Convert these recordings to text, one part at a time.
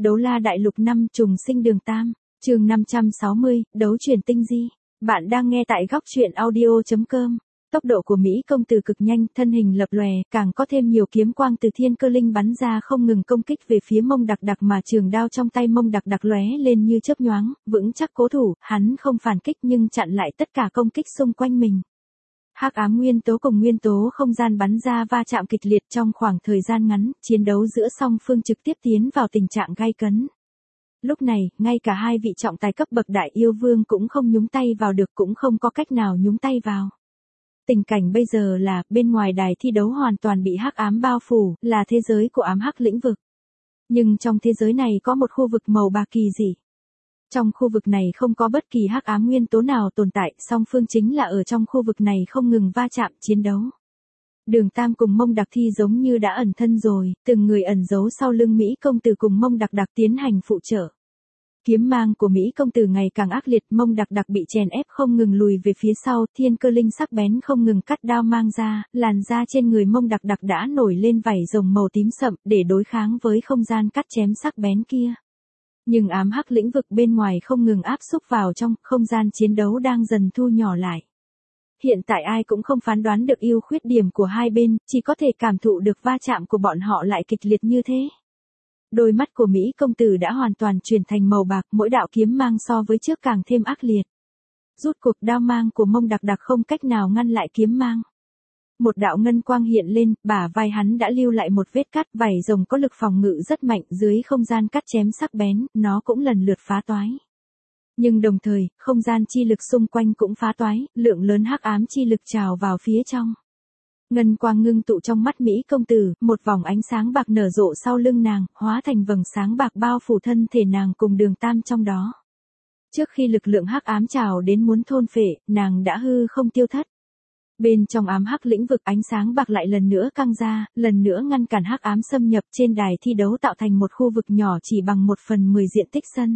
Đấu la đại lục 5 trùng sinh đường tam, chương 560, đấu truyền tinh di. Bạn đang nghe tại góc truyện audio.com. Tốc độ của Mỹ công tử cực nhanh, thân hình lập lòe, càng có thêm nhiều kiếm quang từ thiên cơ linh bắn ra không ngừng công kích về phía Mông Đặc Đặc, mà trường đao trong tay Mông Đặc Đặc lóe lên như chớp nhoáng, vững chắc cố thủ, hắn không phản kích nhưng chặn lại tất cả công kích xung quanh mình. Hắc ám nguyên tố cùng nguyên tố không gian bắn ra va chạm kịch liệt trong khoảng thời gian ngắn, chiến đấu giữa song phương trực tiếp tiến vào tình trạng gay cấn. Lúc này, ngay cả hai vị trọng tài cấp bậc đại yêu vương cũng không nhúng tay vào được, cũng không có cách nào nhúng tay vào. Tình cảnh bây giờ là, bên ngoài đài thi đấu hoàn toàn bị hắc ám bao phủ, là thế giới của ám hắc lĩnh vực. Nhưng trong thế giới này có một khu vực màu bạc kỳ dị. Trong khu vực này không có bất kỳ hắc ám nguyên tố nào tồn tại, song phương chính là ở trong khu vực này không ngừng va chạm, chiến đấu. Đường Tam cùng Mông Đặc Thi giống như đã ẩn thân rồi, từng người ẩn giấu sau lưng Mỹ công tử cùng Mông Đặc Đặc tiến hành phụ trợ. Kiếm mang của Mỹ công tử ngày càng ác liệt, Mông Đặc Đặc bị chèn ép không ngừng lùi về phía sau, thiên cơ linh sắc bén không ngừng cắt đao mang ra, làn da trên người Mông Đặc Đặc đã nổi lên vảy rồng màu tím sậm để đối kháng với không gian cắt chém sắc bén kia. Nhưng ám hắc lĩnh vực bên ngoài không ngừng áp xúc vào trong, không gian chiến đấu đang dần thu nhỏ lại. Hiện tại ai cũng không phán đoán được ưu khuyết điểm của hai bên, chỉ có thể cảm thụ được va chạm của bọn họ lại kịch liệt như thế. Đôi mắt của Mỹ công tử đã hoàn toàn chuyển thành màu bạc, mỗi đạo kiếm mang so với trước càng thêm ác liệt. Rút cuộc đao mang của Mông Đặc Đặc không cách nào ngăn lại kiếm mang. Một đạo ngân quang hiện lên, bả vai hắn đã lưu lại một vết cắt, vảy rồng có lực phòng ngự rất mạnh, dưới không gian cắt chém sắc bén, nó cũng lần lượt phá toái. Nhưng đồng thời, không gian chi lực xung quanh cũng phá toái, lượng lớn hắc ám chi lực trào vào phía trong. Ngân quang ngưng tụ trong mắt Mỹ công tử, một vòng ánh sáng bạc nở rộ sau lưng nàng, hóa thành vầng sáng bạc bao phủ thân thể nàng cùng Đường Tam trong đó. Trước khi lực lượng hắc ám trào đến muốn thôn phệ, nàng đã hư không tiêu thất. Bên trong ám hắc lĩnh vực ánh sáng bạc lại lần nữa căng ra, lần nữa ngăn cản hắc ám xâm nhập, trên đài thi đấu tạo thành một khu vực nhỏ chỉ bằng 1/10 diện tích sân.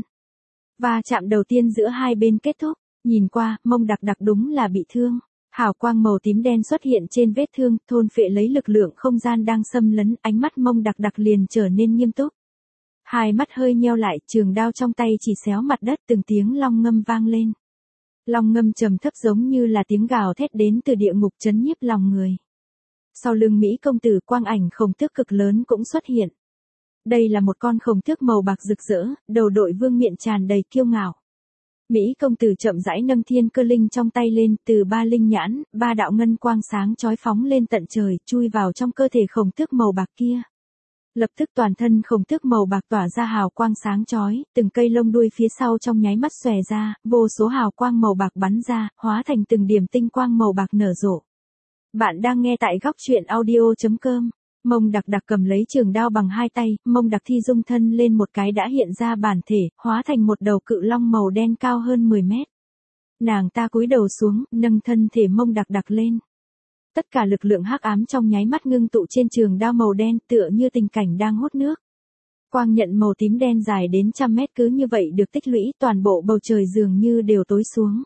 Và chạm đầu tiên giữa hai bên kết thúc, nhìn qua, Mông Đặc Đặc đúng là bị thương. Hào quang màu tím đen xuất hiện trên vết thương, thôn phệ lấy lực lượng không gian đang xâm lấn, ánh mắt Mông Đặc Đặc liền trở nên nghiêm túc. Hai mắt hơi nheo lại, trường đao trong tay chỉ xéo mặt đất, từng tiếng long ngâm vang lên. Long ngâm trầm thấp giống như là tiếng gào thét đến từ địa ngục trấn nhiếp lòng người. Sau lưng Mỹ công tử, quang ảnh khổng tước cực lớn cũng xuất hiện. Đây là một con khổng tước màu bạc rực rỡ, đầu đội vương miện tràn đầy kiêu ngạo. Mỹ công tử chậm rãi nâng thiên cơ linh trong tay lên, từ ba linh nhãn, ba đạo ngân quang sáng chói phóng lên tận trời, chui vào trong cơ thể khổng tước màu bạc kia. Lập tức toàn thân khổng tước màu bạc tỏa ra hào quang sáng chói, từng cây lông đuôi phía sau trong nháy mắt xòe ra, vô số hào quang màu bạc bắn ra, hóa thành từng điểm tinh quang màu bạc nở rộ. Bạn đang nghe tại góc truyện audio.com. Mông Đặc Đặc cầm lấy trường đao bằng hai tay, Mông Đặc Thi dung thân lên một cái đã hiện ra bản thể, hóa thành một đầu cự long màu đen cao hơn 10 mét. Nàng ta cúi đầu xuống, nâng thân thể Mông Đặc Đặc lên. Tất cả lực lượng hắc ám trong nháy mắt ngưng tụ trên trường đao màu đen, tựa như tình cảnh đang hút nước. Quang nhận màu tím đen dài đến 100 mét cứ như vậy được tích lũy, toàn bộ bầu trời dường như đều tối xuống.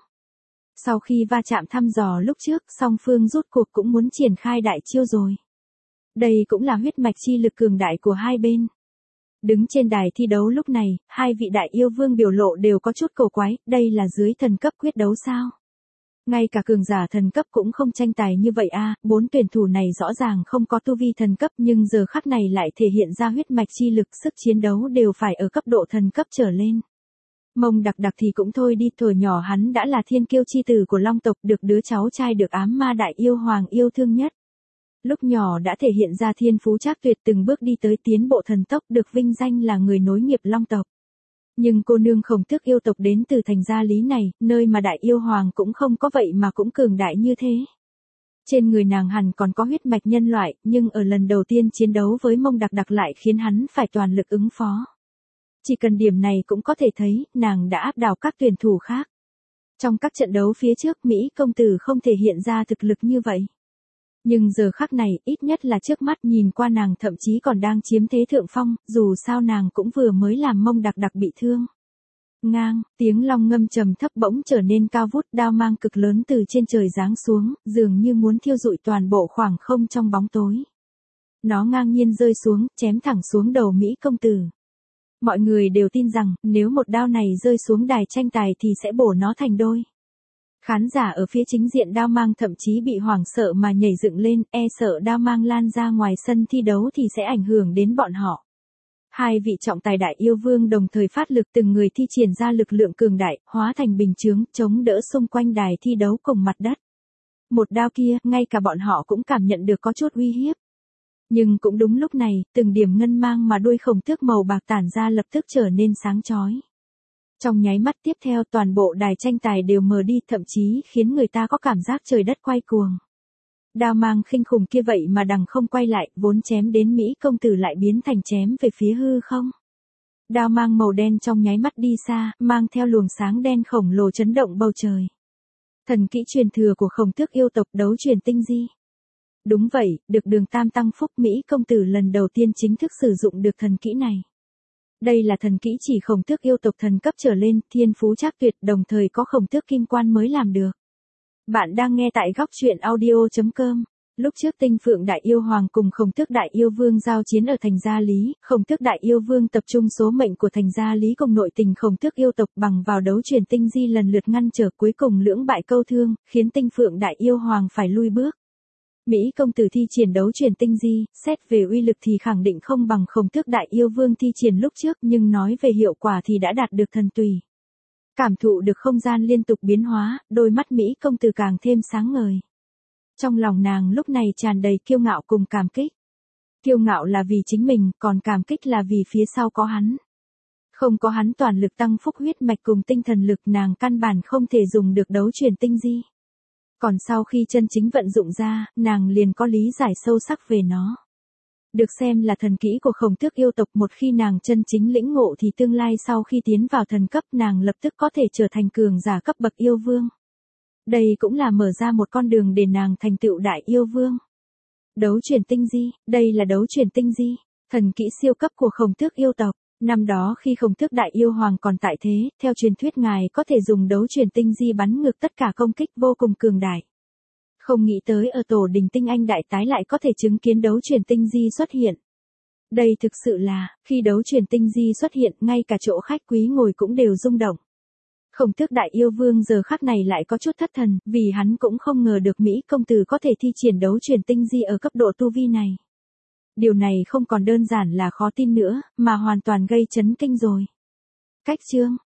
Sau khi va chạm thăm dò lúc trước, song phương rút cuộc cũng muốn triển khai đại chiêu rồi. Đây cũng là huyết mạch chi lực cường đại của hai bên. Đứng trên đài thi đấu lúc này, hai vị đại yêu vương biểu lộ đều có chút cổ quái, đây là dưới thần cấp quyết đấu sao? Ngay cả cường giả thần cấp cũng không tranh tài như vậy a, bốn tuyển thủ này rõ ràng không có tu vi thần cấp nhưng giờ khắc này lại thể hiện ra huyết mạch chi lực, sức chiến đấu đều phải ở cấp độ thần cấp trở lên. Mông Đặc Đặc thì cũng thôi đi, thuở nhỏ hắn đã là thiên kiêu chi tử của Long tộc, được đứa cháu trai được ám ma đại yêu hoàng yêu thương nhất. Lúc nhỏ đã thể hiện ra thiên phú trác tuyệt, từng bước đi tới tiến bộ thần tốc, được vinh danh là người nối nghiệp Long tộc. Nhưng cô nương khổng tước yêu tộc đến từ thành gia lý này, nơi mà đại yêu hoàng cũng không có vậy mà cũng cường đại như thế. Trên người nàng hẳn còn có huyết mạch nhân loại, nhưng ở lần đầu tiên chiến đấu với Mông Đặc Đặc lại khiến hắn phải toàn lực ứng phó. Chỉ cần điểm này cũng có thể thấy, nàng đã áp đảo các tuyển thủ khác. Trong các trận đấu phía trước, Mỹ công tử không thể hiện ra thực lực như vậy. Nhưng giờ khắc này, ít nhất là trước mắt nhìn qua nàng thậm chí còn đang chiếm thế thượng phong, dù sao nàng cũng vừa mới làm Mông Đặc Đặc bị thương. Ngang, tiếng long ngâm trầm thấp bỗng trở nên cao vút, đao mang cực lớn từ trên trời giáng xuống, dường như muốn thiêu rụi toàn bộ khoảng không trong bóng tối. Nó ngang nhiên rơi xuống, chém thẳng xuống đầu Mỹ công tử. Mọi người đều tin rằng, nếu một đao này rơi xuống đài tranh tài thì sẽ bổ nó thành đôi. Khán giả ở phía chính diện đao mang thậm chí bị hoảng sợ mà nhảy dựng lên, e sợ đao mang lan ra ngoài sân thi đấu thì sẽ ảnh hưởng đến bọn họ. Hai vị trọng tài đại yêu vương đồng thời phát lực, từng người thi triển ra lực lượng cường đại, hóa thành bình chướng, chống đỡ xung quanh đài thi đấu cùng mặt đất. Một đao kia, ngay cả bọn họ cũng cảm nhận được có chút uy hiếp. Nhưng cũng đúng lúc này, từng điểm ngân mang mà đuôi khổng tước màu bạc tản ra lập tức trở nên sáng chói. Trong nháy mắt tiếp theo toàn bộ đài tranh tài đều mờ đi, thậm chí khiến người ta có cảm giác trời đất quay cuồng. Đao mang khinh khủng kia vậy mà đằng không quay lại, vốn chém đến Mỹ công tử lại biến thành chém về phía hư không. Đao mang màu đen trong nháy mắt đi xa, mang theo luồng sáng đen khổng lồ chấn động bầu trời. Thần kỹ truyền thừa của khổng tước yêu tộc, đấu truyền tinh di. Đúng vậy, được Đường Tam tăng phúc, Mỹ công tử lần đầu tiên chính thức sử dụng được thần kỹ này. Đây là thần kỹ chỉ khổng tước yêu tộc thần cấp trở lên, thiên phú trác tuyệt, đồng thời có khổng tước kim quan mới làm được. Bạn đang nghe tại góc truyện audio.com. Lúc trước Tinh Phượng Đại Yêu Hoàng cùng Khổng Tước Đại Yêu Vương giao chiến ở thành Gia Lý, Khổng Tước Đại Yêu Vương tập trung số mệnh của thành Gia Lý cùng nội tình Khổng Tước yêu tộc bằng vào đấu truyền tinh di lần lượt ngăn trở, cuối cùng lưỡng bại câu thương, khiến Tinh Phượng Đại Yêu Hoàng phải lui bước. Mỹ công tử thi triển đấu truyền tinh di, xét về uy lực thì khẳng định không bằng Khổng Tước Đại Yêu Vương thi triển lúc trước, nhưng nói về hiệu quả thì đã đạt được thần tùy. Cảm thụ được không gian liên tục biến hóa, đôi mắt Mỹ công tử càng thêm sáng ngời. Trong lòng nàng lúc này tràn đầy kiêu ngạo cùng cảm kích. Kiêu ngạo là vì chính mình, còn cảm kích là vì phía sau có hắn. Không có hắn toàn lực tăng phúc huyết mạch cùng tinh thần lực, nàng căn bản không thể dùng được đấu truyền tinh di. Còn sau khi chân chính vận dụng ra, nàng liền có lý giải sâu sắc về nó. Được xem là thần kỹ của Khổng Tước yêu tộc, một khi nàng chân chính lĩnh ngộ thì tương lai sau khi tiến vào thần cấp nàng lập tức có thể trở thành cường giả cấp bậc yêu vương. Đây cũng là mở ra một con đường để nàng thành tựu đại yêu vương. Đấu truyền tinh di, đây là đấu truyền tinh di, thần kỹ siêu cấp của Khổng Tước yêu tộc. Năm đó khi Khổng Tước Đại Yêu Hoàng còn tại thế, theo truyền thuyết ngài có thể dùng đấu truyền tinh di bắn ngược tất cả công kích, vô cùng cường đại. Không nghĩ tới ở tổ đình tinh anh đại tái lại có thể chứng kiến đấu truyền tinh di xuất hiện. Đây thực sự là, khi đấu truyền tinh di xuất hiện, ngay cả chỗ khách quý ngồi cũng đều rung động. Khổng Tước Đại Yêu Vương giờ khắc này lại có chút thất thần, vì hắn cũng không ngờ được Mỹ công tử có thể thi triển đấu truyền tinh di ở cấp độ tu vi này. Điều này không còn đơn giản là khó tin nữa, mà hoàn toàn gây chấn kinh rồi. Cách chương